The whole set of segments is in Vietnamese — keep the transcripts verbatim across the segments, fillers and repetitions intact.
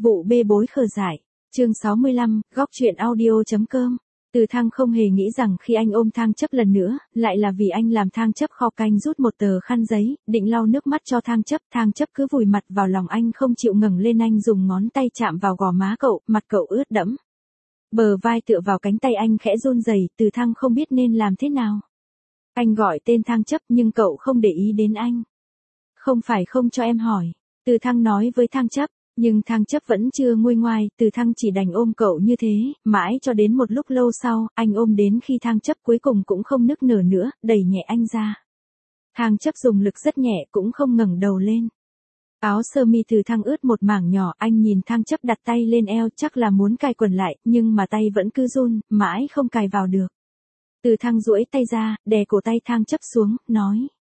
Vụ bê bối khờ dại. Chương sáu mươi lăm, góc truyện audio.com. Từ Thăng không hề nghĩ rằng khi anh ôm Thang Chấp lần nữa, lại là vì anh làm Thang Chấp kho canh rút một tờ khăn giấy, định lau nước mắt cho Thang Chấp. Thang Chấp cứ vùi mặt vào lòng anh không chịu ngẩng lên, anh dùng ngón tay chạm vào gò má cậu, mặt cậu ướt đẫm. Bờ vai tựa vào cánh tay anh khẽ run rẩy. Từ Thăng không biết nên làm thế nào. Anh gọi tên Thang Chấp nhưng cậu không để ý đến anh. Không phải không cho em hỏi. Từ Thăng nói với Thang Chấp. Nhưng Thang Chấp vẫn chưa nguôi ngoai, Từ Thăng chỉ đành ôm cậu như thế, mãi cho đến một lúc lâu sau, anh ôm đến khi Thang Chấp cuối cùng cũng không nức nở nữa, đẩy nhẹ anh ra. Thang Chấp dùng lực rất nhẹ cũng không ngẩng đầu lên. Áo sơ mi Từ Thăng ướt một mảng nhỏ, anh nhìn Thang Chấp đặt tay lên eo chắc là muốn cài quần lại, nhưng mà tay vẫn cứ run, mãi không cài vào được. Từ Thăng duỗi tay ra, đè cổ tay Thang Chấp xuống, nói.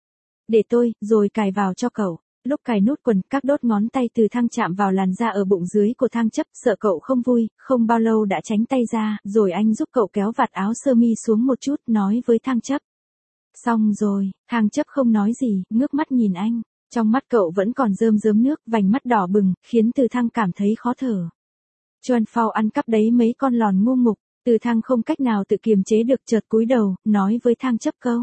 Để tôi, rồi cài vào cho cậu. Lúc cài nút quần, các đốt ngón tay Từ Thăng chạm vào làn da ở bụng dưới của Thang Chấp, sợ cậu không vui, không bao lâu đã tránh tay ra, rồi anh giúp cậu kéo vạt áo sơ mi xuống một chút, nói với Thang Chấp. Xong rồi, Thang Chấp không nói gì, ngước mắt nhìn anh, trong mắt cậu vẫn còn rơm rớm nước, vành mắt đỏ bừng, khiến Từ Thăng cảm thấy khó thở. Chuan Phao ăn cắp đấy mấy con lòn ngu ngục, Từ Thăng không cách nào tự kiềm chế được, chợt cúi đầu, nói với Thang Chấp câu.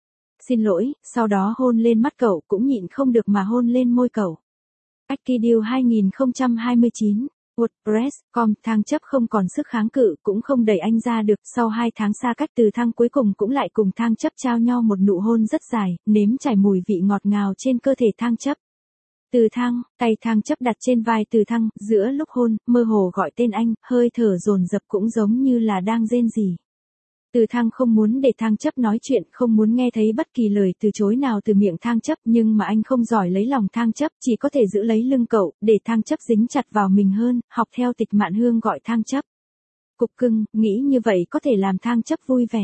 Xin lỗi, sau đó hôn lên mắt cậu, cũng nhịn không được mà hôn lên môi cậu. Akideal hai không hai chín, WordPress chấm com. Thang Chấp không còn sức kháng cự, cũng không đẩy anh ra được. Sau hai tháng xa cách, Từ Thăng cuối cùng cũng lại cùng Thang Chấp trao nhau một nụ hôn rất dài, nếm trải mùi vị ngọt ngào trên cơ thể Thang Chấp. Từ Thăng, tay Thang Chấp đặt trên vai Từ Thăng, giữa lúc hôn, mơ hồ gọi tên anh, hơi thở dồn dập cũng giống như là đang rên rỉ. Từ Thăng không muốn để Thang Chấp nói chuyện, không muốn nghe thấy bất kỳ lời từ chối nào từ miệng Thang Chấp, nhưng mà anh không giỏi lấy lòng Thang Chấp, chỉ có thể giữ lấy lưng cậu, để Thang Chấp dính chặt vào mình hơn, học theo Tịch Mạn Hương gọi Thang Chấp. Cục cưng, nghĩ như vậy có thể làm Thang Chấp vui vẻ.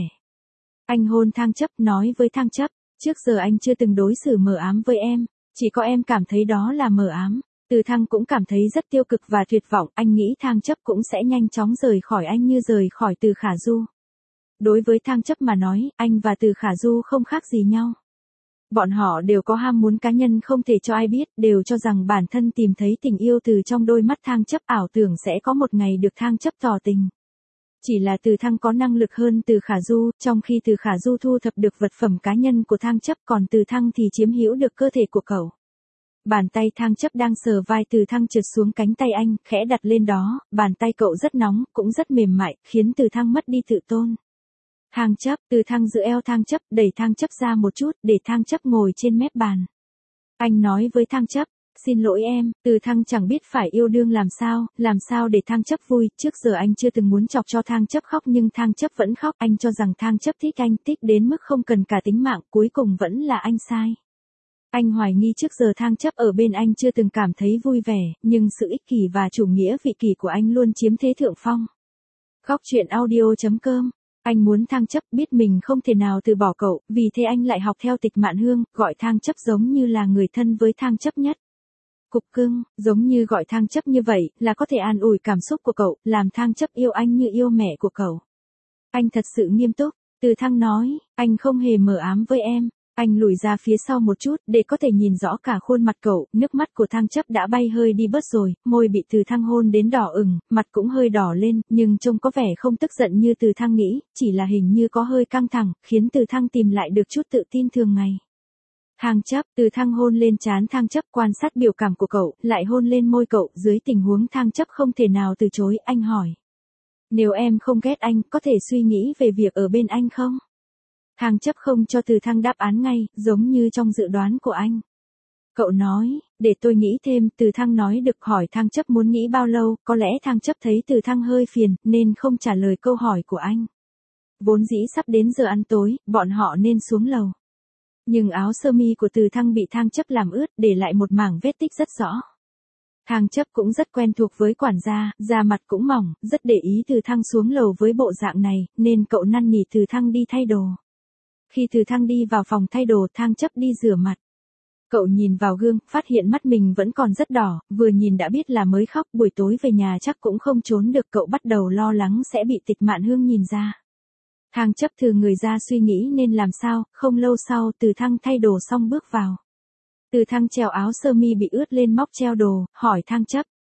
Anh hôn Thang Chấp, nói với Thang Chấp, trước giờ anh chưa từng đối xử mờ ám với em, chỉ có em cảm thấy đó là mờ ám. Từ Thăng cũng cảm thấy rất tiêu cực và tuyệt vọng, anh nghĩ Thang Chấp cũng sẽ nhanh chóng rời khỏi anh như rời khỏi Từ Khả Du. Đối với Thang Chấp mà nói, anh và Từ Khả Du không khác gì nhau. Bọn họ đều có ham muốn cá nhân không thể cho ai biết, đều cho rằng bản thân tìm thấy tình yêu từ trong đôi mắt Thang Chấp, ảo tưởng sẽ có một ngày được Thang Chấp tỏ tình. Chỉ là Từ Thăng có năng lực hơn Từ Khả Du, trong khi Từ Khả Du thu thập được vật phẩm cá nhân của Thang Chấp, còn Từ Thăng thì chiếm hữu được cơ thể của cậu. Bàn tay Thang Chấp đang sờ vai Từ Thăng trượt xuống cánh tay anh, khẽ đặt lên đó, bàn tay cậu rất nóng, cũng rất mềm mại, khiến Từ Thăng mất đi tự tôn. Thang Chấp, Từ Thăng giữ eo Thang Chấp, đẩy Thang Chấp ra một chút, để Thang Chấp ngồi trên mép bàn. Anh nói với Thang Chấp, xin lỗi em. Từ Thăng chẳng biết phải yêu đương làm sao, làm sao để Thang Chấp vui, trước giờ anh chưa từng muốn chọc cho Thang Chấp khóc nhưng Thang Chấp vẫn khóc, anh cho rằng Thang Chấp thích anh, thích đến mức không cần cả tính mạng, cuối cùng vẫn là anh sai. Anh hoài nghi trước giờ Thang Chấp ở bên anh chưa từng cảm thấy vui vẻ, nhưng sự ích kỷ và chủ nghĩa vị kỷ của anh luôn chiếm thế thượng phong. Góc truyện audio.com. Anh muốn Thang Chấp biết mình không thể nào từ bỏ cậu, vì thế anh lại học theo Tịch Mạn Hương, gọi Thang Chấp giống như là người thân với Thang Chấp nhất. Cục cưng, giống như gọi Thang Chấp như vậy, là có thể an ủi cảm xúc của cậu, làm Thang Chấp yêu anh như yêu mẹ của cậu. Anh thật sự nghiêm túc, Từ Thăng nói, anh không hề mờ ám với em. Anh lùi ra phía sau một chút, để có thể nhìn rõ cả khuôn mặt cậu, nước mắt của Thang Chấp đã bay hơi đi bớt rồi, môi bị Từ Thăng hôn đến đỏ ửng, mặt cũng hơi đỏ lên, nhưng trông có vẻ không tức giận như Từ Thăng nghĩ, chỉ là hình như có hơi căng thẳng, khiến Từ Thăng tìm lại được chút tự tin thường ngày. Thang Chấp, Từ Thăng hôn lên trán Thang Chấp, quan sát biểu cảm của cậu, lại hôn lên môi cậu, dưới tình huống Thang Chấp không thể nào từ chối, anh hỏi. Nếu em không ghét anh, có thể suy nghĩ về việc ở bên anh không? Thang Chấp không cho Từ Thăng đáp án ngay, giống như trong dự đoán của anh. Cậu nói, để tôi nghĩ thêm, Từ Thăng nói được, hỏi Thang Chấp muốn nghĩ bao lâu, có lẽ Thang Chấp thấy Từ Thăng hơi phiền, nên không trả lời câu hỏi của anh. Vốn dĩ sắp đến giờ ăn tối, bọn họ nên xuống lầu. Nhưng áo sơ mi của Từ Thăng bị Thang Chấp làm ướt, để lại một mảng vết tích rất rõ. Thang Chấp cũng rất quen thuộc với quản gia, da mặt cũng mỏng, rất để ý Từ Thăng xuống lầu với bộ dạng này, nên cậu năn nỉ Từ Thăng đi thay đồ. Khi Từ Thăng đi vào phòng thay đồ, Thang Chấp đi rửa mặt. Cậu nhìn vào gương, phát hiện mắt mình vẫn còn rất đỏ, vừa nhìn đã biết là mới khóc, buổi tối về nhà chắc cũng không trốn được, cậu bắt đầu lo lắng sẽ bị Tịch Mạn Hương nhìn ra. Thang Chấp thừa người ra suy nghĩ nên làm sao, không lâu sau Từ Thăng thay đồ xong bước vào. Từ Thăng treo áo sơ mi bị ướt lên móc treo đồ, hỏi Thang Chấp.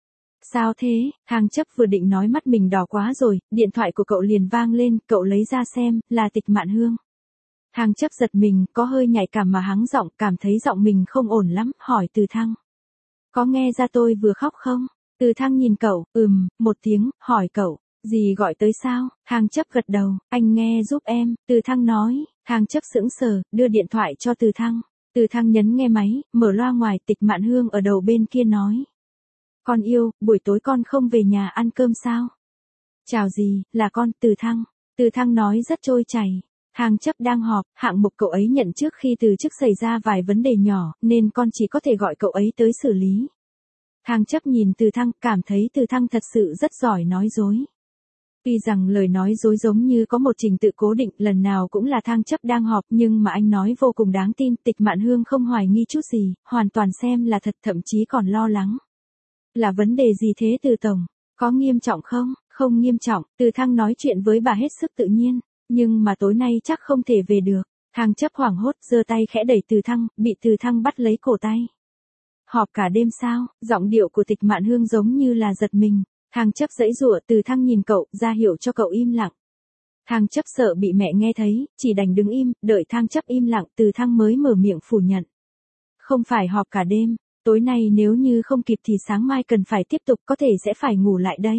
Sao thế, Thang chấp vừa định nói mắt mình đỏ quá rồi, điện thoại của cậu liền vang lên, cậu lấy ra xem, là Tịch Mạn Hương. Thang chấp giật mình, có hơi nhạy cảm mà hắng giọng, cảm thấy giọng mình không ổn lắm, hỏi Từ Thăng. Có nghe ra tôi vừa khóc không? Từ Thăng nhìn cậu, ừm, một tiếng, hỏi cậu, gì gọi tới sao? Thang chấp gật đầu, anh nghe giúp em, Từ Thăng nói. Thang chấp sững sờ, đưa điện thoại cho Từ Thăng. Từ Thăng nhấn nghe máy, mở loa ngoài, Tịch Mạn Hương ở đầu bên kia nói. Con yêu, buổi tối con không về nhà ăn cơm sao? Chào gì, là con, Từ Thăng. Từ Thăng nói rất trôi chảy. Thang chấp đang họp, hạng mục cậu ấy nhận trước khi từ chức xảy ra vài vấn đề nhỏ, nên con chỉ có thể gọi cậu ấy tới xử lý. Thang chấp nhìn Từ Thăng, cảm thấy Từ Thăng thật sự rất giỏi nói dối. Tuy rằng lời nói dối giống như có một trình tự cố định, lần nào cũng là Thang chấp đang họp, nhưng mà anh nói vô cùng đáng tin, Tịch Mạn Hương không hoài nghi chút gì, hoàn toàn xem là thật, thậm chí còn lo lắng. Là vấn đề gì thế Từ tổng? Có nghiêm trọng không? Không nghiêm trọng, Từ Thăng nói chuyện với bà hết sức tự nhiên, nhưng mà tối nay chắc không thể về được. Thang chấp hoảng hốt, giơ tay khẽ đẩy Từ Thăng, bị Từ Thăng bắt lấy cổ tay. Họp cả đêm sao? Giọng điệu của Tịch Mạn Hương giống như là giật mình. Thang chấp giãy giụa, Từ Thăng nhìn cậu, ra hiệu cho cậu im lặng. Thang chấp sợ bị mẹ nghe thấy, chỉ đành đứng im, đợi Thang chấp im lặng, Từ Thăng mới mở miệng phủ nhận. Không phải họp cả đêm, tối nay nếu như không kịp thì sáng mai cần phải tiếp tục, có thể sẽ phải ngủ lại đây.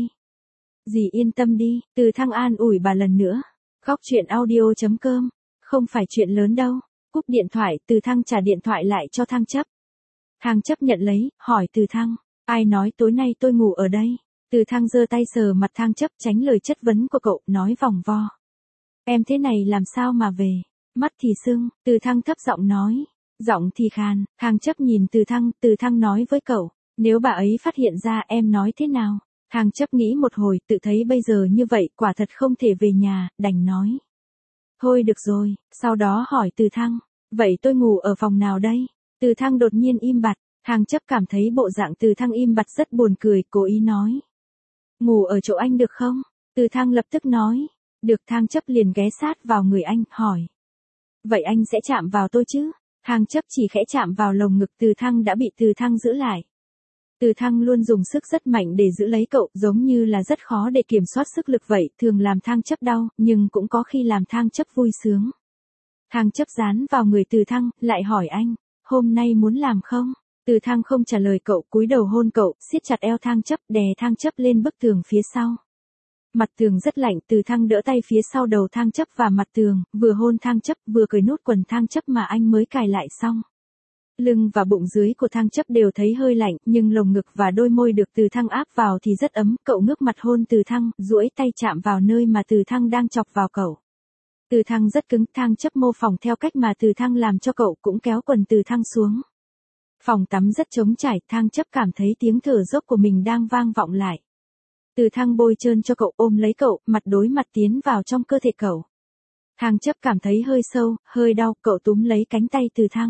Dì yên tâm đi, Từ Thăng an ủi bà lần nữa. Góc chuyện audio chấm com, không phải chuyện lớn đâu. Cúp điện thoại, Từ Thăng trả điện thoại lại cho Thang chấp. Thang chấp nhận lấy, hỏi Từ Thăng, ai nói tối nay tôi ngủ ở đây? Từ Thăng giơ tay sờ mặt Thang chấp tránh lời chất vấn của cậu, nói vòng vo. Em thế này làm sao mà về? Mắt thì sưng, Từ Thăng thấp giọng nói. Giọng thì khàn, Thang chấp nhìn Từ Thăng, Từ Thăng nói với cậu, nếu bà ấy phát hiện ra em nói thế nào? Thang chấp nghĩ một hồi, tự thấy bây giờ như vậy, quả thật không thể về nhà, đành nói. Thôi được rồi, sau đó hỏi Từ Thăng, vậy tôi ngủ ở phòng nào đây? Từ Thăng đột nhiên im bặt, Thang chấp cảm thấy bộ dạng Từ Thăng im bặt rất buồn cười, cố ý nói. Ngủ ở chỗ anh được không? Từ Thăng lập tức nói. Được. Thang chấp liền ghé sát vào người anh, hỏi. Vậy anh sẽ chạm vào tôi chứ? Thang chấp chỉ khẽ chạm vào lồng ngực Từ Thăng đã bị Từ Thăng giữ lại. Từ Thăng luôn dùng sức rất mạnh để giữ lấy cậu, giống như là rất khó để kiểm soát sức lực vậy, thường làm Thang chấp đau, nhưng cũng có khi làm Thang chấp vui sướng. Thang chấp dán vào người Từ Thăng, lại hỏi anh, hôm nay muốn làm không? Từ Thăng không trả lời cậu, cúi đầu hôn cậu, siết chặt eo Thang chấp, đè Thang chấp lên bức tường phía sau. Mặt tường rất lạnh, Từ Thăng đỡ tay phía sau đầu Thang chấp và mặt tường, vừa hôn Thang chấp, vừa cởi nút quần Thang chấp mà anh mới cài lại xong. Lưng và bụng dưới của Thang chấp đều thấy hơi lạnh, nhưng lồng ngực và đôi môi được Từ Thăng áp vào thì rất ấm, cậu ngước mặt hôn Từ Thăng, duỗi tay chạm vào nơi mà Từ Thăng đang chọc vào cậu. Từ Thăng rất cứng, Thang chấp mô phỏng theo cách mà Từ Thăng làm cho cậu, cũng kéo quần Từ Thăng xuống. Phòng tắm rất trống trải, Thang chấp cảm thấy tiếng thở dốc của mình đang vang vọng lại. Từ Thăng bôi trơn cho cậu, ôm lấy cậu, mặt đối mặt tiến vào trong cơ thể cậu. Thang chấp cảm thấy hơi sâu, hơi đau, cậu túm lấy cánh tay Từ Thăng.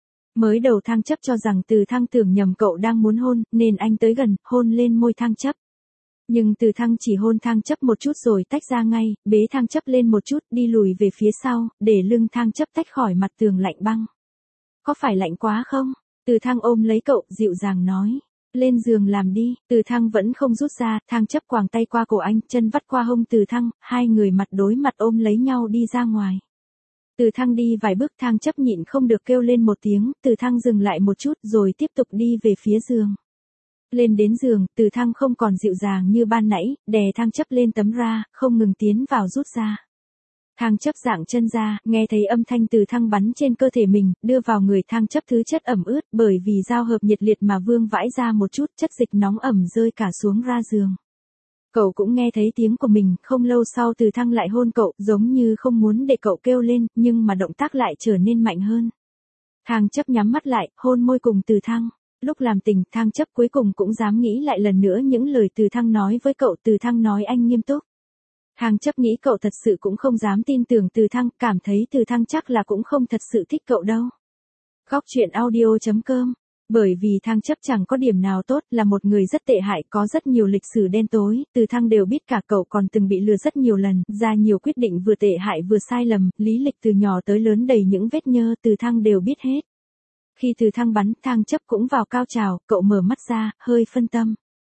Mới đầu Thang chấp cho rằng Từ Thăng tưởng nhầm cậu đang muốn hôn, nên anh tới gần, hôn lên môi Thang chấp. Nhưng Từ Thăng chỉ hôn Thang chấp một chút rồi tách ra ngay, bế Thang chấp lên một chút, đi lùi về phía sau, để lưng Thang chấp tách khỏi mặt tường lạnh băng. Có phải lạnh quá không? Từ Thăng ôm lấy cậu, dịu dàng nói. Lên giường làm đi. Từ Thăng vẫn không rút ra, Thang chấp quàng tay qua cổ anh, chân vắt qua hông Từ Thăng, hai người mặt đối mặt ôm lấy nhau đi ra ngoài. Từ Thăng đi vài bước, Thang chấp nhịn không được kêu lên một tiếng, Từ Thăng dừng lại một chút rồi tiếp tục đi về phía giường. Lên đến giường, Từ Thăng không còn dịu dàng như ban nãy, đè Thang chấp lên tấm ra, không ngừng tiến vào rút ra. Thang chấp dạng chân ra, nghe thấy âm thanh Từ Thăng bắn trên cơ thể mình, đưa vào người Thang chấp thứ chất ẩm ướt, bởi vì giao hợp nhiệt liệt mà vương vãi ra một chút, chất dịch nóng ẩm rơi cả xuống ra giường. Cậu cũng nghe thấy tiếng của mình, không lâu sau Từ Thăng lại hôn cậu, giống như không muốn để cậu kêu lên, nhưng mà động tác lại trở nên mạnh hơn. Thang chấp nhắm mắt lại, hôn môi cùng Từ Thăng. Lúc làm tình, Thang chấp cuối cùng cũng dám nghĩ lại lần nữa những lời Từ Thăng nói với cậu. Từ Thăng nói anh nghiêm túc. Thang chấp nghĩ cậu thật sự cũng không dám tin tưởng Từ Thăng, cảm thấy Từ Thăng chắc là cũng không thật sự thích cậu đâu. Góc chuyện audio chấm com. Bởi vì Thang chấp chẳng có điểm nào tốt, là một người rất tệ hại, có rất nhiều lịch sử đen tối, Từ Thăng đều biết cả, cậu còn từng bị lừa rất nhiều lần, ra nhiều quyết định vừa tệ hại vừa sai lầm, lý lịch từ nhỏ tới lớn đầy những vết nhơ, Từ Thăng đều biết hết. Khi Từ Thăng bắn, Thang chấp cũng vào cao trào, cậu mở mắt ra, hơi phân tâm.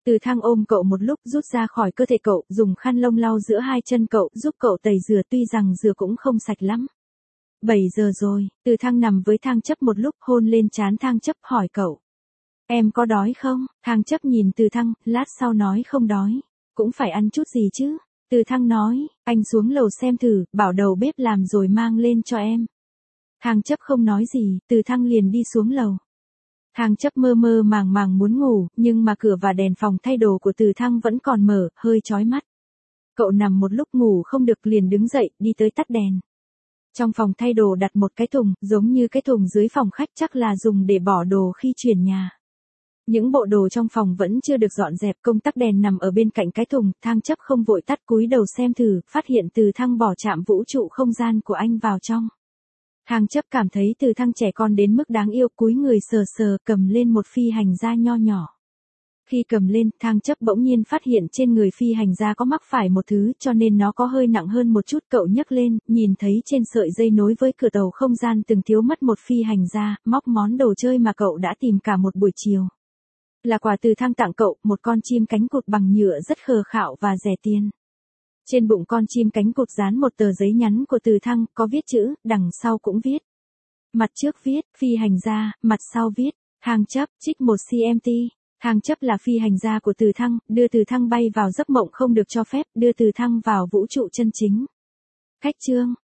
Từ Thăng ôm cậu một lúc rút ra khỏi cơ thể cậu, dùng khăn lông lau giữa hai chân cậu, giúp cậu tẩy rửa tuy rằng rửa cũng không sạch lắm. bảy giờ rồi, Từ Thăng nằm với Thang Chấp một lúc hôn lên trán Thang Chấp hỏi cậu. Em có đói không? Thang Chấp nhìn Từ Thăng, lát sau nói không đói. Cũng phải ăn chút gì chứ? Từ Thăng nói, anh xuống lầu xem thử, bảo đầu bếp làm rồi mang lên cho em. Thang Chấp không nói gì, Từ Thăng liền đi xuống lầu. Thang Chấp mơ mơ màng màng muốn ngủ, nhưng mà cửa và đèn phòng thay đồ của Từ Thăng vẫn còn mở, hơi chói mắt. Cậu nằm một lúc ngủ không được liền đứng dậy, đi tới tắt đèn. Trong phòng thay đồ đặt một cái thùng, giống như cái thùng dưới phòng khách chắc là dùng để bỏ đồ khi chuyển nhà. Những bộ đồ trong phòng vẫn chưa được dọn dẹp, công tắc đèn nằm ở bên cạnh cái thùng, Thang Chấp không vội tắt cúi đầu xem thử, phát hiện Từ Thăng bỏ chạm vũ trụ không gian của anh vào trong. Thang Chấp cảm thấy Từ Thăng trẻ con đến mức đáng yêu, cúi người sờ sờ, cầm lên một phi hành gia nho nhỏ. Khi cầm lên, Thang Chấp bỗng nhiên phát hiện trên người phi hành gia có mắc phải một thứ, cho nên nó có hơi nặng hơn một chút. Cậu nhấc lên, nhìn thấy trên sợi dây nối với cửa tàu không gian từng thiếu mất một phi hành gia, móc món đồ chơi mà cậu đã tìm cả một buổi chiều. Là quà Từ Thăng tặng cậu, một con chim cánh cụt bằng nhựa rất khờ khạo và rẻ tiền. Trên bụng con chim cánh cụt dán một tờ giấy nhắn của Từ Thăng, có viết chữ, đằng sau cũng viết. Mặt trước viết, phi hành gia, mặt sau viết, Thang Chấp, trích một xê em tê. Thang Chấp là phi hành gia của Từ Thăng, đưa Từ Thăng bay vào giấc mộng không được cho phép, đưa Từ Thăng vào vũ trụ chân chính. Khách chương.